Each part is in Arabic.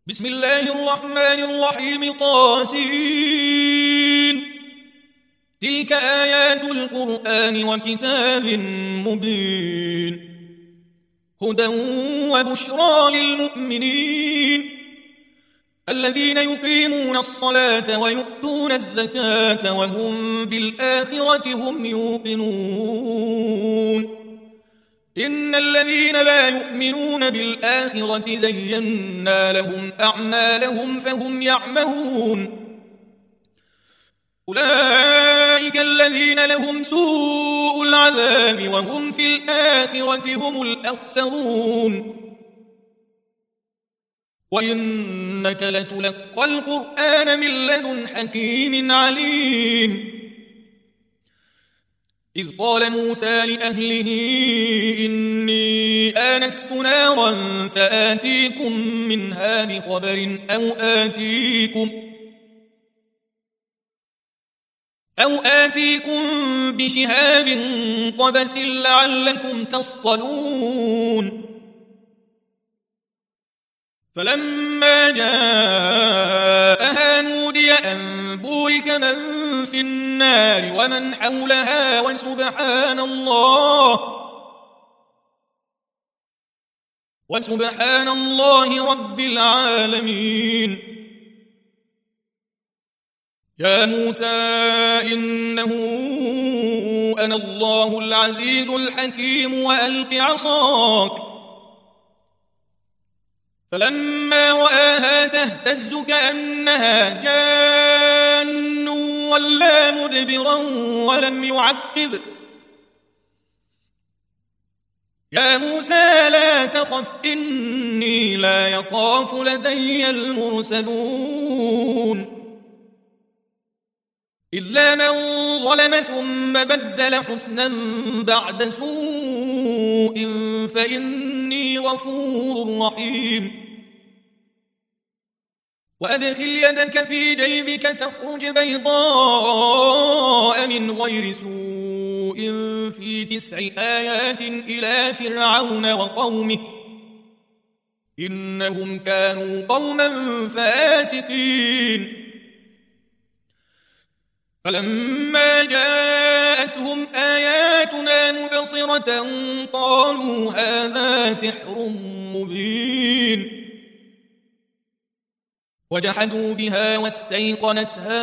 بسم الله الرحمن الرحيم طاسين. تلك آيات القرآن وكتاب مبين هدى وبشرى للمؤمنين الذين يقيمون الصلاة ويؤتون الزكاة وهم بالآخرة هم يوقنون. إن الذين لا يؤمنون بالآخرة زينا لهم أعمالهم فهم يعمهون. أولئك الذين لهم سوء العذاب وهم في الآخرة هم الأخسرون. وإنك لتلقى القرآن من لدن حكيم عليم. إذ قال موسى لأهله إني آنست نارا سآتيكم منها بخبر أو آتيكم بشهاب قبس لعلكم تصطلون. فلما جاءها نودي أن بورك من في النار ومن حولها وسبحان الله رب العالمين. يا موسى إنه أنا الله العزيز الحكيم وألق عصاك. فلما رآها تهتز كأنها جان ولا مدبرا ولم يعقب. يا موسى لا تخف إني لا يخاف لدي المرسلون. إلا من ظلم ثم بدل حسنا بعد سوء فإني غفور رحيم. وأدخل يدك في جيبك تخرج بيضاء من غير سوء في 9 آيات إلى فرعون وقومه إنهم كانوا قوما فاسقين. فلما جاءتهم آياتنا مبصرة قالوا هذا سحر مبين. وجحدوا بها واستيقنتها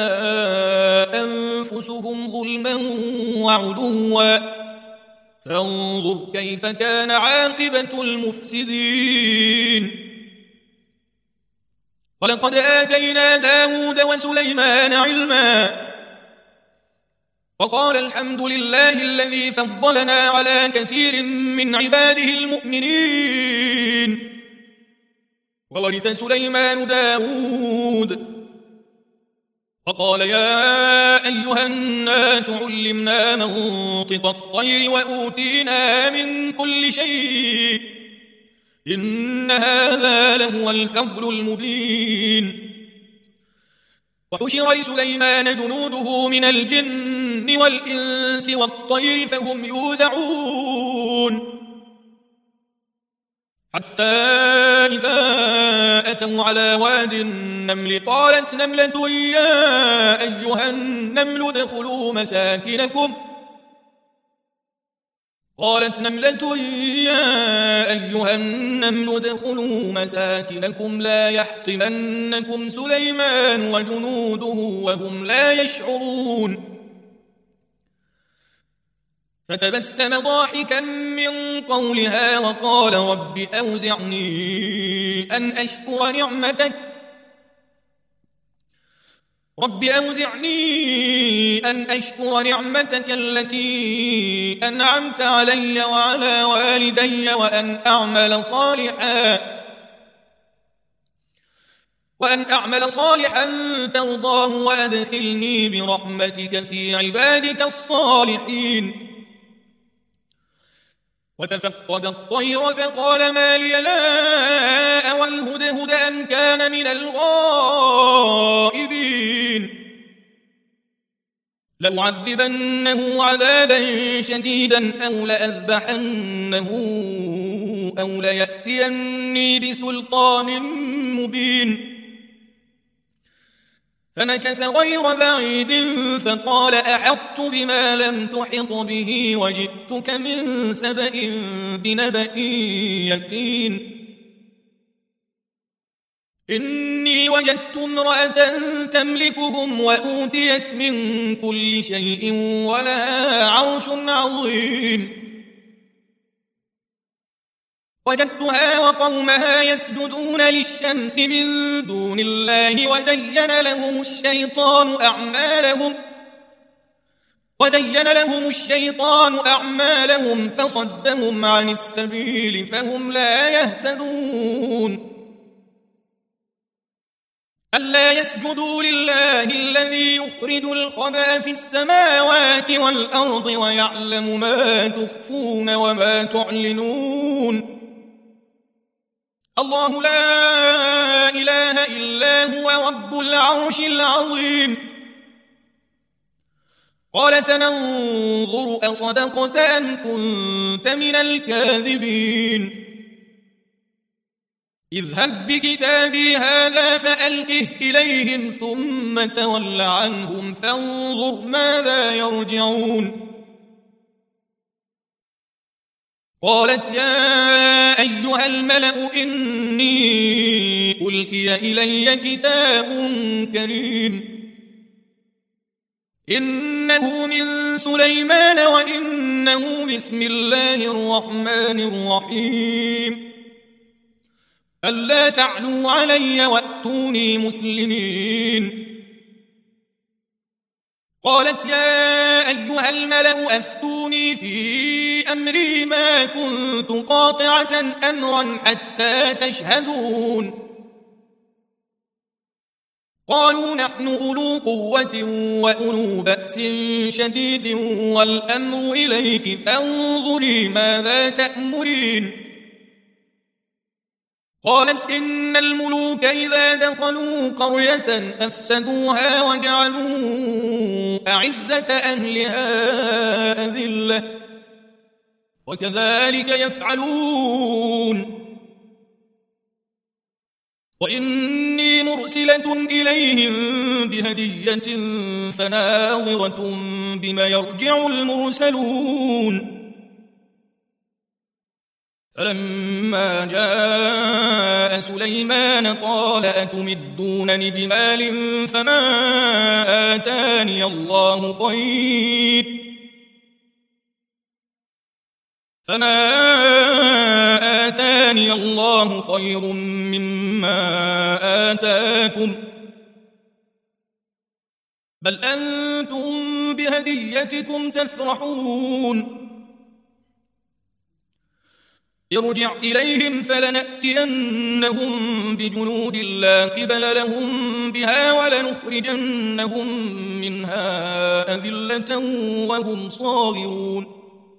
أنفسهم ظلما وعلوا فانظر كيف كان عاقبة المفسدين. ولقد آتينا داود وسليمان علما وقال الحمد لله الذي فضلنا على كثير من عباده المؤمنين. وورث سليمان داود وقال يا أيها الناس علمنا منطق الطير وأوتينا من كل شيء إن هذا لهو الفضل المبين. وحشر لسليمان جنوده من الجن والإنس والطير فهم يوزعون حتى إذا أتوا على واد النمل قالت نملة يا أيها النمل ادخلوا مساكنكم لا يحطمنكم سليمان وجنوده وهم لا يشعرون. فتبسم ضاحكا من قولها وقال رب أوزعني أن أشكر نعمتك التي أنعمت علي وعلى والدي وأن أعمل صالحا ترضاه وأدخلني برحمتك في عبادك الصالحين. وتفقد الطير فقال ما لي لا أرى الهدهد أم كان من الغائبين. لأعذبنه عذابا شديدا أو لأذبحنه أو ليأتيني بسلطان مبين. فمكث غير بعيد فقال أحطت بما لم تحط به وجئتك من سبأ بنبأ يقين. إني وجدت امرأة تملكهم وأوتيت من كل شيء ولها عرش عظيم. وجدتها وقومها يسجدون للشمس من دون الله وزين لهم الشيطان أعمالهم فصدهم عن السبيل فهم لا يهتدون. ألا يسجدوا لله الذي يخرج الخبأ في السماوات والأرض ويعلم ما تخفون وما تعلنون. الله لا إله إلا هو رب العرش العظيم. قال سننظر أصدقت أم كنت من الكاذبين. اذهب بكتابي هذا فألقه إليهم ثم تول عنهم فانظر ماذا يرجعون. قالت يا أيها الملأ إني ألقي إلي كتاب كريم إنه من سليمان وإنه بسم الله الرحمن الرحيم ألا تعلوا علي وأتوني مسلمين. قالت يا أيها الملأ أفتوني في أمري ما كنت قاطعة أمرا حتى تشهدون. قالوا نحن أولو قوة وأولو بأس شديد والأمر إليك فانظري ماذا تأمرين. قالت إن الملوك إذا دخلوا قرية أفسدوها وجعلوا أعزة أهلها أذلة وكذلك يفعلون. وإني مرسلة إليهم بهدية فناظرة بما يرجع المرسلون. فلما جاء سليمان قال أتمدونني بمال فما آتاني الله خير مما آتاكم بل أنتم بهديتكم تفرحون. ارجع إليهم فلنأتينهم بجنود لا قبل لهم بها ولنخرجنهم منها أذلة وهم صاغرون.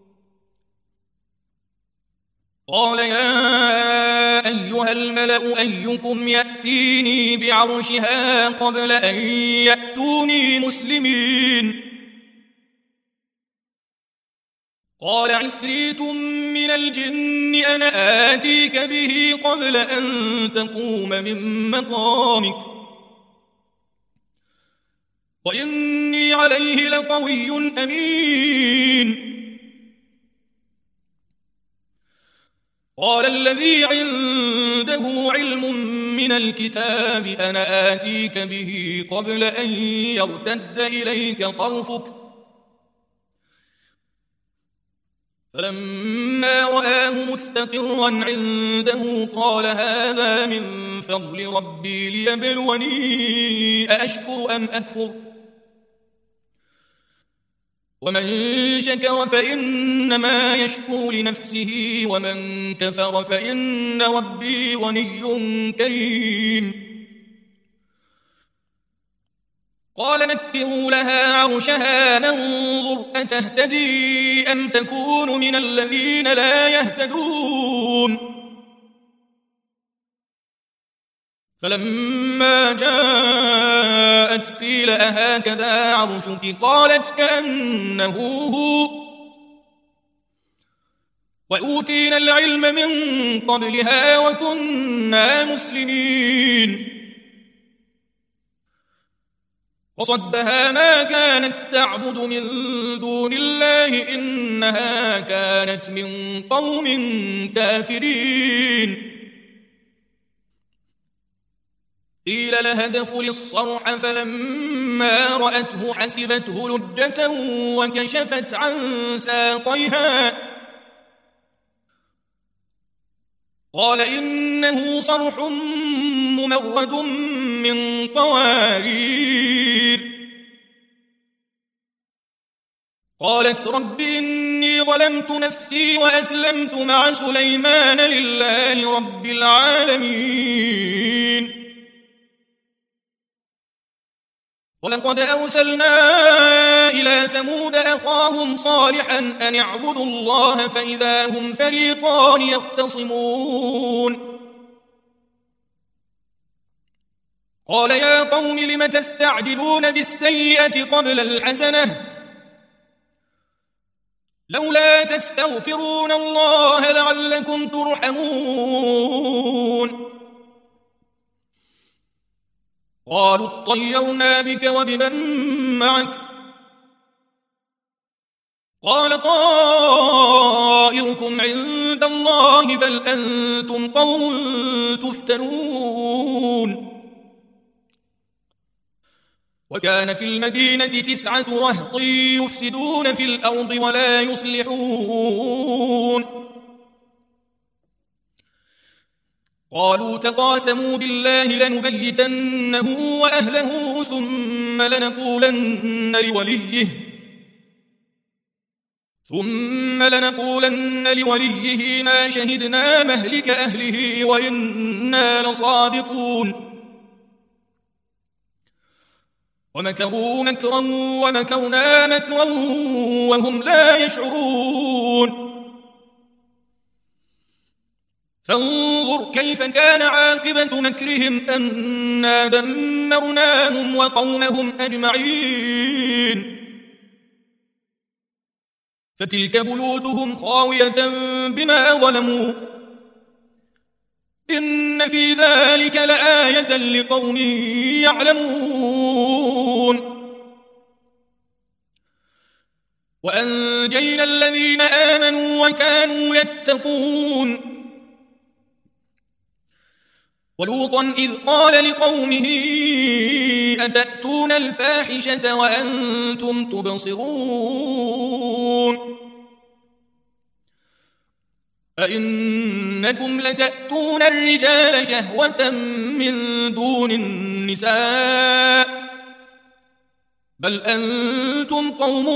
قال يا أيها الملأ أيكم يأتيني بعرشها قبل أن يأتوني مسلمين. قال عفريت من الجن أنا آتيك به قبل أن تقوم من مقامك وإني عليه لقوي أمين. قال الذي عنده علم من الكتاب أنا آتيك به قبل أن يرتد إليك طرفك فلما رآه مستقرا عنده قال هذا من فضل ربي ليبلوني أأشكر أم أكفر ومن شكر فإنما يشكر لنفسه ومن كفر فإن ربي غني كريم. قال نكروا لها عرشها ننظر أتهتدي أم تكون من الذين لا يهتدون. فلما جاءت قيل أهكذا عرشك قالت كأنه هو وأوتينا العلم من قبلها وكنا مسلمين وصدها ما كانت تعبد من دون الله إنها كانت من قوم كافرين قيل لها ادخل الصرح فلما رأته حسبته لجة وكشفت عن ساقيها قال إنه صرح ممرد من قوارير قالت رب إني ظلمت نفسي وأسلمت مع سليمان لله رب العالمين ولقد أرسلنا إلى ثمود أخاهم صالحا أن اعبدوا الله فإذا هم فريقان يختصمون قال يا قوم لم تستعجلون بالسيئة قبل الحسنة لولا تستغفرون الله لعلكم ترحمون قالوا اطيرنا بك وبمن معك قال طائركم عند الله بل أنتم قوم تفتنون وكان في المدينة 9 رهط يفسدون في الأرض ولا يصلحون قالوا تقاسموا بالله لنبيتنه وأهله ثم لنقولن لوليه ما شهدنا مهلك أهله وإنا لصادقون ومكروا مكرا ومكرنا مكرا وهم لا يشعرون فانظر كيف كان عاقبة مكرهم أنا دمرناهم وقومهم أجمعين فتلك بيوتهم خاوية بما ظلموا إن في ذلك لآية لقوم يعلمون وأنجينا الذين آمنوا وكانوا يتقون ولوطا إذ قال لقومه أتأتون الفاحشة وأنتم تبصرون أئنكم لتأتون الرجال شهوة من دون النساء بل أنتم قوم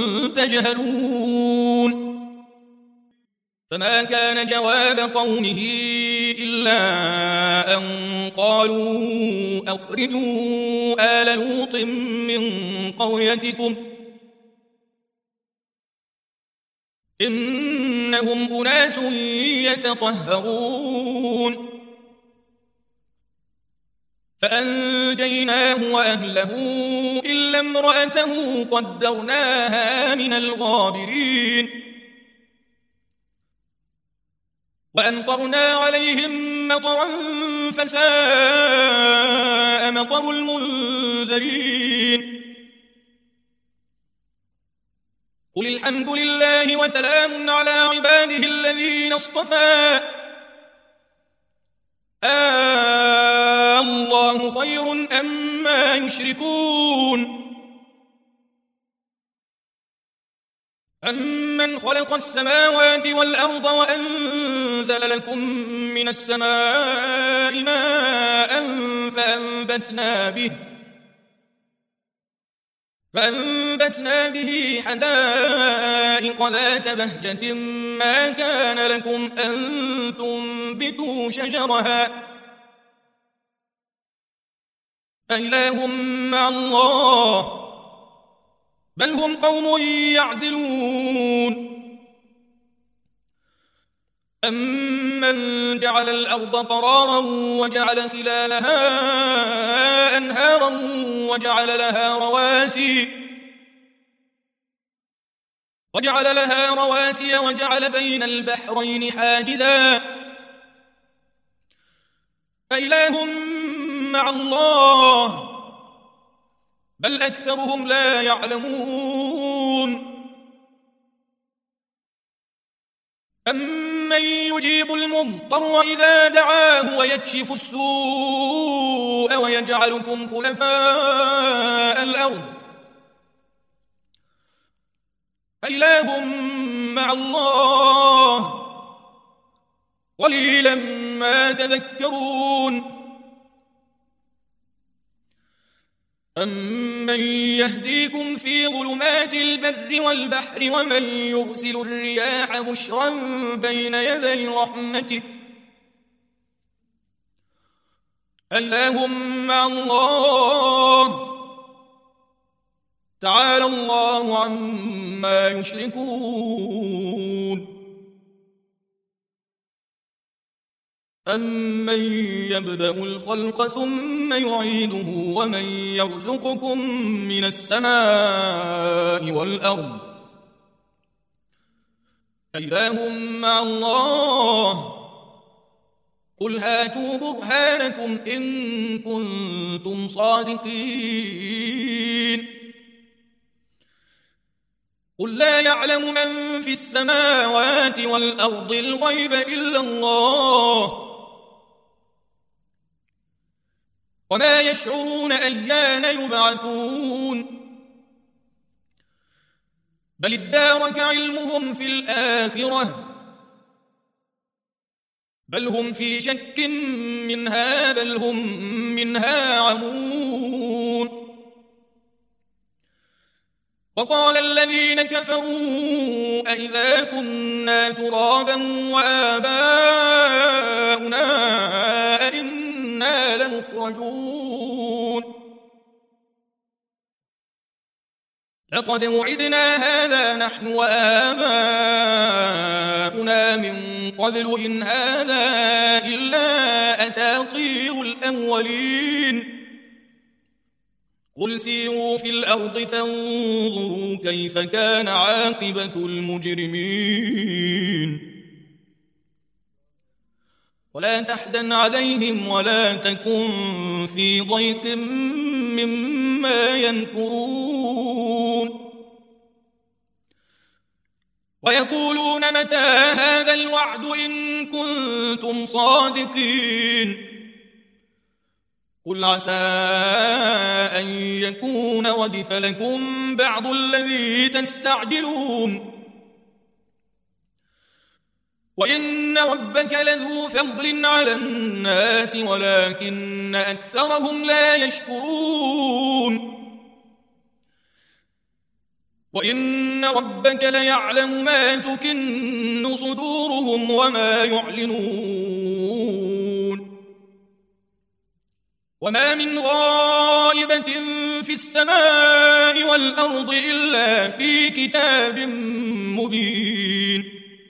تجهلون فما كان جواب قومه إلا أن قالوا أخرجوا آل لوط من قريتكم إنهم أناس يتطهرون فأنجيناه وأهله إلا امرأته قدرناها من الغابرين وأمطرنا عليهم مطرا فساء مطر المنذرين قل الحمد لله وسلام على عباده الذين اصطفى الله خير أما يشركون أمن خلق السماوات والأرض وأنزل لكم من السماء ماء فأنبتنا به حدائق ذات بهجة ما كان لكم أن تنبتوا شجرها أإله مع الله بل هم قوم يعدلون أمن جعل الأرض قرارا وجعل خلالها أنهارا وجعل لها رواسي وجعل لها رواسي وجعل بين البحرين حاجزا أإله مع الله بل أكثرهم لا يعلمون أمن يجيب المضطر إذا دعاه ويكشف السوء ويجعلكم خلفاء الأرض أإله مع الله قليلا ما تذكرون أمن يهديكم في ظلمات البر والبحر ومن يرسل الرياح بشرا بين يدي رحمته أإله مع الله تعالى الله عما يشركون أمن يبدأ الخلق ثم يعيده ومن يرزقكم من السماء والأرض أإله مع الله قل هاتوا برهانكم إن كنتم صادقين قل لا يعلم من في السماوات والأرض الغيب إلا الله وما يشعرون أيان يبعثون بل ادارك علمهم في الآخرة بل هم في شك منها بل هم منها عمون وقال الذين كفروا أئذا كنا ترابا وآباؤنا أئنا لمخرجون لقد وعدنا هذا نحن وآباؤنا من قبل إن هذا إلا أساطير الأولين قل سيروا في الأرض فانظروا كيف كان عاقبة المجرمين ولا تحزن عليهم ولا تكن في ضيق مما يمكرون ويقولون متى هذا الوعد إن كنتم صادقين قل عسى أن يكون ردف لكم بعض الذي تستعجلون وإن ربك لذو فضل على الناس ولكن أكثرهم لا يشكرون وإن ربك ليعلم ما تكن صدورهم وما يعلنون وما من غائبة في السماء والأرض إلا في كتاب مبين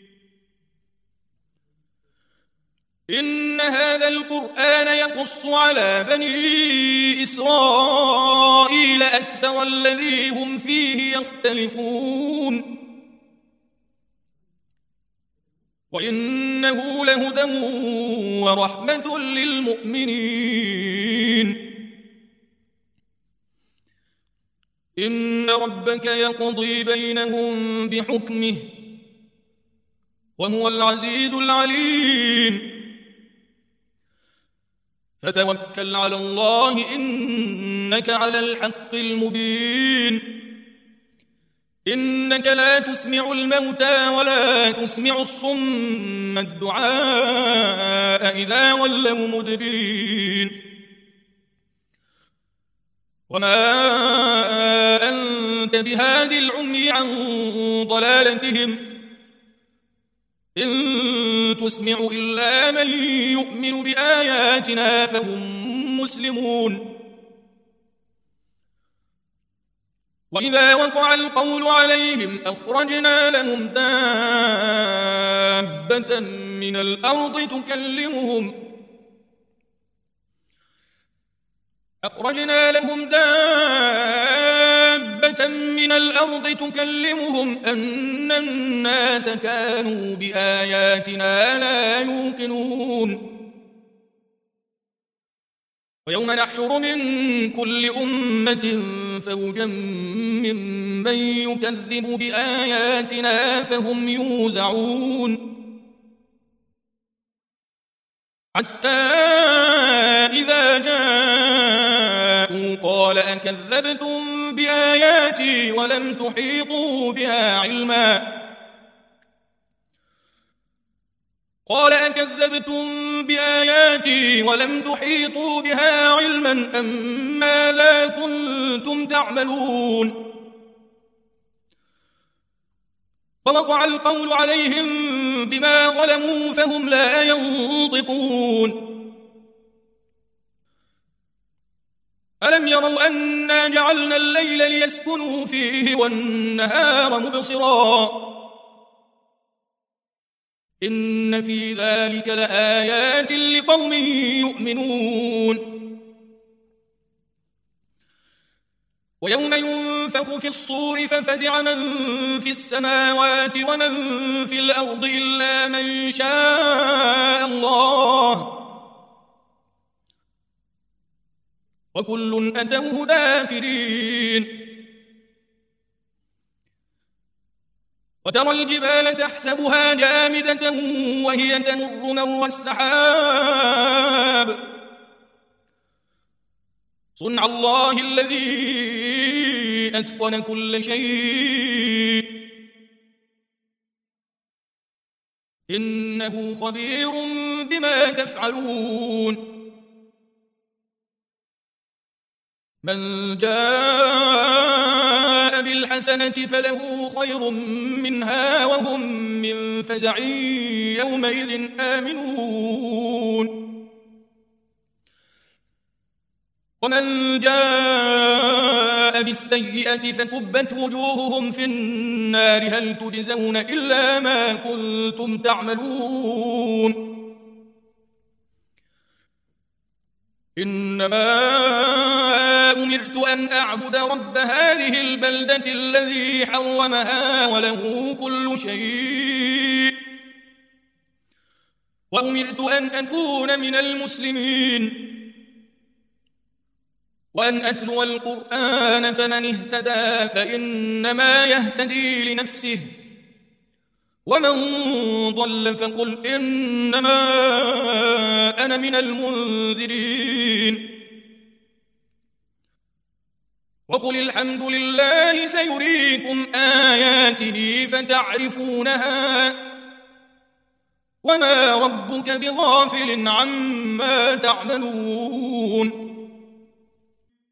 إن هذا القرآن يقص على بني إسرائيل أكثر الذي هم فيه يختلفون وإنه لهدى ورحمة للمؤمنين إن ربك يقضي بينهم بحكمه وهو العزيز العليم فتوكل على الله إنك على الحق المبين إنك لا تسمع الموتى ولا تسمع الصم الدعاء إذا ولوا مدبرين وما أنت بهاد العمي عن ضلالتهم إن تسمع إلا من يؤمن بآياتنا فهم مسلمون وإذا وقع القول عليهم أخرجنا لهم دابة من الأرض أمة من الأرض تكلمهم أن الناس كانوا بآياتنا لا يوقنون ويوم نحشر من كل أمة فوجا ممن يكذب بآياتنا فهم يوزعون حتى إذا جاءوا قال أكذبتم بآياتي ولم تحيطوا بها علما أم ماذا كنتم تعملون ووقع القول عليهم بما ظلموا فهم لا ينطقون ألم يروا أنا جعلنا الليل ليسكنوا فيه والنهار مبصرا إن في ذلك لآيات لقوم يؤمنون ويوم ينفخ في الصور ففزع من في السماوات ومن في الأرض إلا من شاء الله وكل أتوه داخرين وترى الجبال تحسبها جامدة وهي تمر مر السحاب صنع الله الذي أتقن كل شيء إنه خبير بما تفعلون من جاء بالحسنة فله خير منها وهم من فزع يومئذ آمنون ومن جاء بالسيئة فكبت وجوههم في النار هل تجزون إلا ما كنتم تعملون إنما أمرت أن أعبد رب هذه البلدة الذي حرمها وله كل شيء وأمرت أن أكون من المسلمين وأن أتلو القرآن فمن اهتدى فإنما يهتدي لنفسه ومن ضل فقل إنما أنا من المنذرين وقل الحمد لله سيريكم آياته فتعرفونها وما ربك بغافل عما تعملون